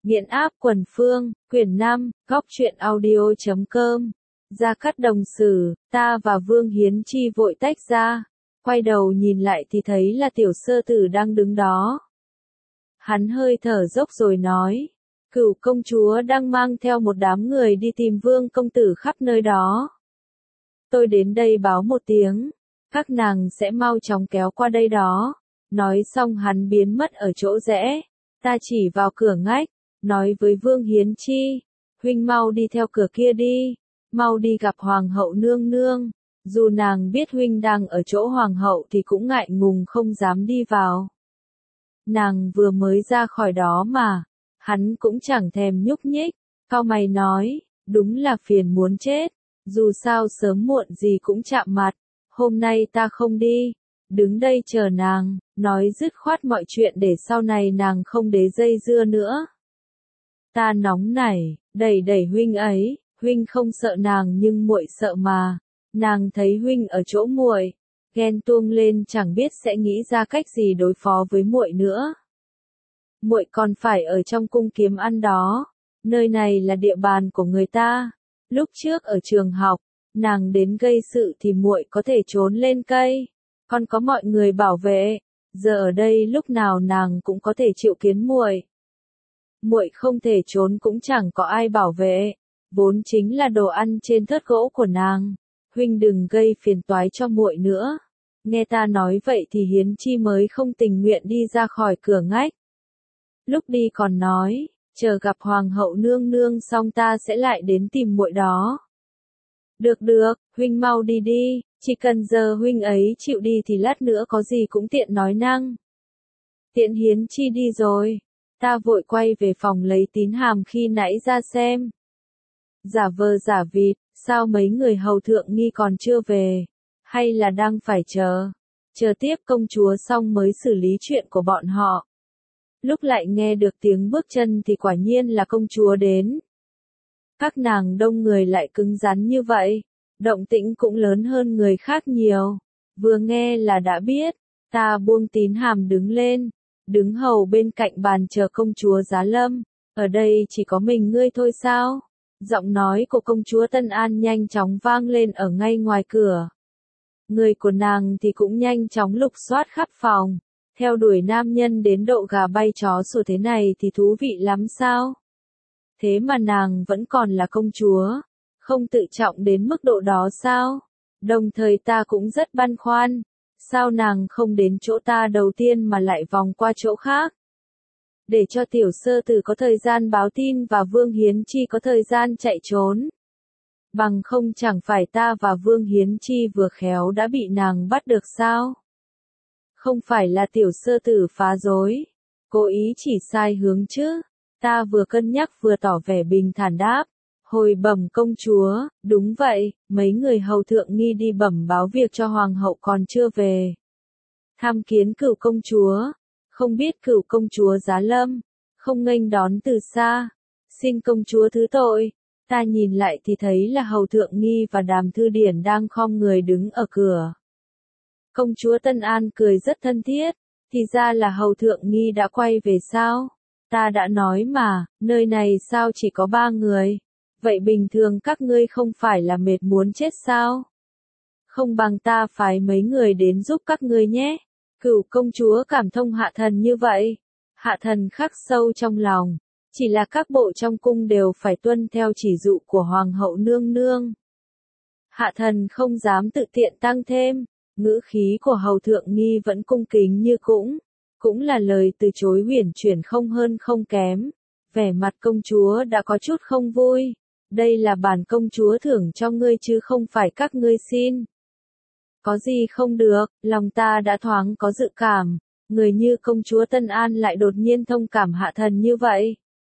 Nghiện áp quần phương, quyển 5, góc truyện audio.com. Gia Cát đồng xử, ta và Vương Hiến Chi vội tách ra. Quay đầu nhìn lại thì thấy là tiểu sơ tử đang đứng đó. Hắn hơi thở dốc rồi nói. Cửu công chúa đang mang theo một đám người đi tìm Vương công tử khắp nơi đó. Tôi đến đây báo một tiếng. Các nàng sẽ mau chóng kéo qua đây đó. Nói xong hắn biến mất ở chỗ rẽ. Ta chỉ vào cửa ngách. Nói với Vương Hiến Chi. Huynh mau đi theo cửa kia đi. Mau đi gặp Hoàng hậu nương nương. Dù nàng biết huynh đang ở chỗ Hoàng hậu thì cũng ngại ngùng không dám đi vào. Nàng vừa mới ra khỏi đó mà. Hắn cũng chẳng thèm nhúc nhích. Cau mày nói. Đúng là phiền muốn chết. Dù sao sớm muộn gì cũng chạm mặt. Hôm nay ta không đi. Đứng đây chờ nàng. Nói dứt khoát mọi chuyện để sau này nàng không đế dây dưa nữa. Ta nóng nảy, đẩy huynh ấy, huynh không sợ nàng nhưng muội sợ mà. Nàng thấy huynh ở chỗ muội, ghen tuông lên chẳng biết sẽ nghĩ ra cách gì đối phó với muội nữa. Muội còn phải ở trong cung kiếm ăn đó, nơi này là địa bàn của người ta. Lúc trước ở trường học, nàng đến gây sự thì muội có thể trốn lên cây, còn có mọi người bảo vệ. Giờ ở đây lúc nào nàng cũng có thể chịu kiến muội. Muội không thể trốn cũng chẳng có ai bảo vệ, vốn chính là đồ ăn trên thớt gỗ của nàng. Huynh đừng gây phiền toái cho muội nữa. Nghe ta nói vậy thì Hiến Chi mới không tình nguyện đi ra khỏi cửa ngách. Lúc đi còn nói, chờ gặp Hoàng hậu nương nương xong ta sẽ lại đến tìm muội đó. Được, huynh mau đi đi, chỉ cần giờ huynh ấy chịu đi thì lát nữa có gì cũng tiện nói năng. Tiện Hiến Chi đi rồi. Ta vội quay về phòng lấy tín hàm khi nãy ra xem. Giả vờ giả vịt, sao mấy người hầu thượng nghi còn chưa về? Hay là đang phải chờ tiếp công chúa xong mới xử lý chuyện của bọn họ? Lúc lại nghe được tiếng bước chân thì quả nhiên là công chúa đến. Các nàng đông người lại cứng rắn như vậy, động tĩnh cũng lớn hơn người khác nhiều. Vừa nghe là đã biết, ta buông tín hàm đứng lên. Đứng hầu bên cạnh bàn chờ công chúa giá lâm. Ở đây chỉ có mình ngươi thôi sao? Giọng nói của công chúa Tân An nhanh chóng vang lên ở ngay ngoài cửa. Người của nàng thì cũng nhanh chóng lục soát khắp phòng. Theo đuổi nam nhân đến độ gà bay chó sủa thế này thì thú vị lắm sao? Thế mà nàng vẫn còn là công chúa. Không tự trọng đến mức độ đó sao? Đồng thời ta cũng rất băn khoăn. Sao nàng không đến chỗ ta đầu tiên mà lại vòng qua chỗ khác? Để cho tiểu sơ tử có thời gian báo tin và Vương Hiến Chi có thời gian chạy trốn. Bằng không chẳng phải ta và Vương Hiến Chi vừa khéo đã bị nàng bắt được sao? Không phải là tiểu sơ tử phá rối, cố ý chỉ sai hướng chứ. Ta vừa cân nhắc vừa tỏ vẻ bình thản đáp. Hồi bẩm công chúa, đúng vậy, mấy người hầu thượng nghi đi bẩm báo việc cho hoàng hậu còn chưa về. Tham kiến cửu công chúa, không biết cửu công chúa giá lâm, không nghênh đón từ xa. Xin công chúa thứ tội. Ta nhìn lại thì thấy là hầu thượng nghi và Đàm Thư Điển đang khom người đứng ở cửa. Công chúa Tân An cười rất thân thiết, thì ra là hầu thượng nghi đã quay về sao? Ta đã nói mà, nơi này sao chỉ có 3 người? Vậy bình thường các ngươi không phải là mệt muốn chết sao? Không bằng ta phái mấy người đến giúp các ngươi nhé. Cửu công chúa cảm thông hạ thần như vậy. Hạ thần khắc sâu trong lòng. Chỉ là các bộ trong cung đều phải tuân theo chỉ dụ của Hoàng hậu nương nương. Hạ thần không dám tự tiện tăng thêm. Ngữ khí của hầu thượng nghi vẫn cung kính như cũng là lời từ chối huyền chuyển không hơn không kém. Vẻ mặt công chúa đã có chút không vui. Đây là bản công chúa thưởng cho ngươi chứ không phải các ngươi xin. Có gì không được, lòng ta đã thoáng có dự cảm. Người như công chúa Tân An lại đột nhiên thông cảm hạ thần như vậy.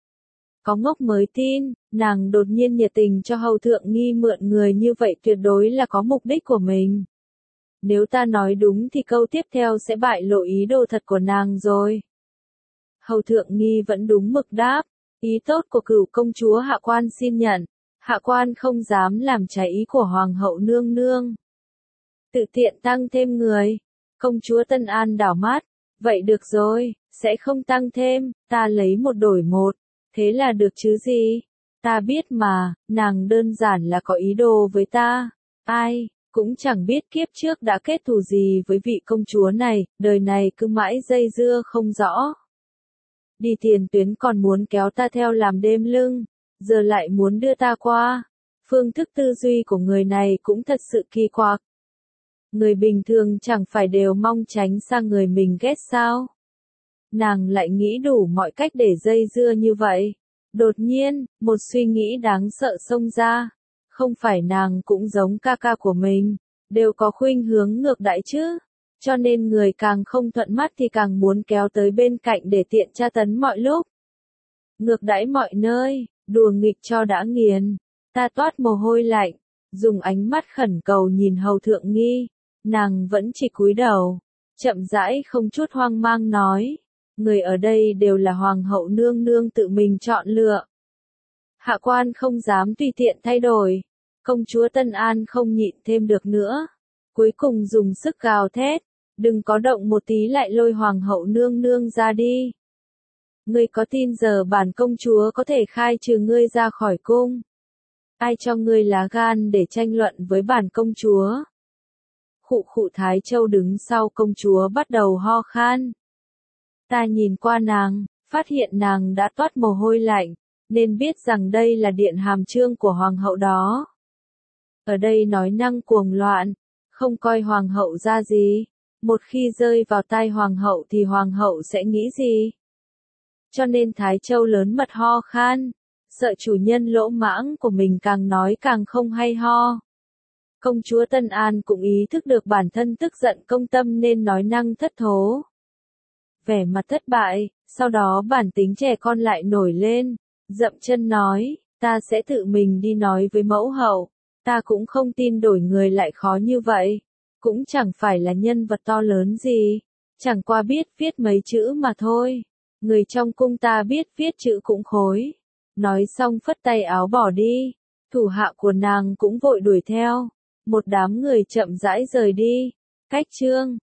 Có ngốc mới tin, nàng đột nhiên nhiệt tình cho hầu thượng nghi mượn người như vậy tuyệt đối là có mục đích của mình. Nếu ta nói đúng thì câu tiếp theo sẽ bại lộ ý đồ thật của nàng rồi. Hầu thượng nghi vẫn đúng mực đáp. Ý tốt của cửu công chúa hạ quan xin nhận. Hạ quan không dám làm trái ý của Hoàng hậu nương nương. Tự tiện tăng thêm người. Công chúa Tân An đảo mắt. Vậy được rồi, sẽ không tăng thêm, ta lấy một đổi một. Thế là được chứ gì? Ta biết mà, nàng đơn giản là có ý đồ với ta. Ai, cũng chẳng biết kiếp trước đã kết thù gì với vị công chúa này, đời này cứ mãi dây dưa không rõ. Đi tiền tuyến còn muốn kéo ta theo làm đêm lưng, giờ lại muốn đưa ta qua. Phương thức tư duy của người này cũng thật sự kỳ quặc. Người bình thường chẳng phải đều mong tránh sang người mình ghét sao? Nàng lại nghĩ đủ mọi cách để dây dưa như vậy. Đột nhiên, một suy nghĩ đáng sợ xông ra. Không phải nàng cũng giống ca ca của mình, đều có khuynh hướng ngược đãi chứ. Cho nên người càng không thuận mắt thì càng muốn kéo tới bên cạnh để tiện tra tấn mọi lúc. Ngược đãi mọi nơi, đùa nghịch cho đã nghiền. Ta toát mồ hôi lạnh, dùng ánh mắt khẩn cầu nhìn Hầu Thượng Nghi. Nàng vẫn chỉ cúi đầu, chậm rãi không chút hoang mang nói. Người ở đây đều là hoàng hậu nương nương tự mình chọn lựa. Hạ quan không dám tùy tiện thay đổi. Công chúa Tân An không nhịn thêm được nữa. Cuối cùng dùng sức gào thét. Đừng có động một tí lại lôi hoàng hậu nương nương ra đi. Ngươi có tin giờ bản công chúa có thể khai trừ ngươi ra khỏi cung? Ai cho ngươi lá gan để tranh luận với bản công chúa? Khụ khụ Thái Châu đứng sau công chúa bắt đầu ho khan. Ta nhìn qua nàng, phát hiện nàng đã toát mồ hôi lạnh, nên biết rằng đây là điện hàm chương của hoàng hậu đó. Ở đây nói năng cuồng loạn, không coi hoàng hậu ra gì. Một khi rơi vào tai hoàng hậu thì hoàng hậu sẽ nghĩ gì? Cho nên Thái Châu lớn mật ho khan, sợ chủ nhân lỗ mãng của mình càng nói càng không hay ho. Công chúa Tân An cũng ý thức được bản thân tức giận công tâm nên nói năng thất thố. Vẻ mặt thất bại, sau đó bản tính trẻ con lại nổi lên, dậm chân nói, ta sẽ tự mình đi nói với mẫu hậu, ta cũng không tin đổi người lại khó như vậy, cũng chẳng phải là nhân vật to lớn gì, chẳng qua biết viết mấy chữ mà thôi, người trong cung ta biết viết chữ cũng khối. Nói xong phất tay áo bỏ đi, thủ hạ của nàng cũng vội đuổi theo, một đám người chậm rãi rời đi, cách chương.